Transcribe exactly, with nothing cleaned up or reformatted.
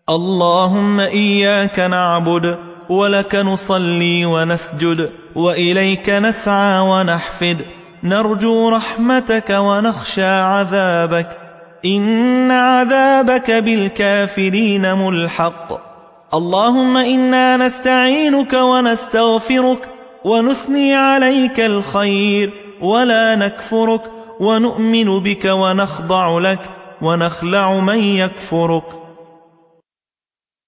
اللهم إياك نعبد ولك نصلي ونسجد وإليك نسعى ونحفد، نرجو رحمتك ونخشى عذابك، إن عذابك بالكافرين ملحق. اللهم إنا نستعينك ونستغفرك ونثني عليك الخير ولا نكفرك، ونؤمن بك ونخضع لك ونخلع من يكفرك.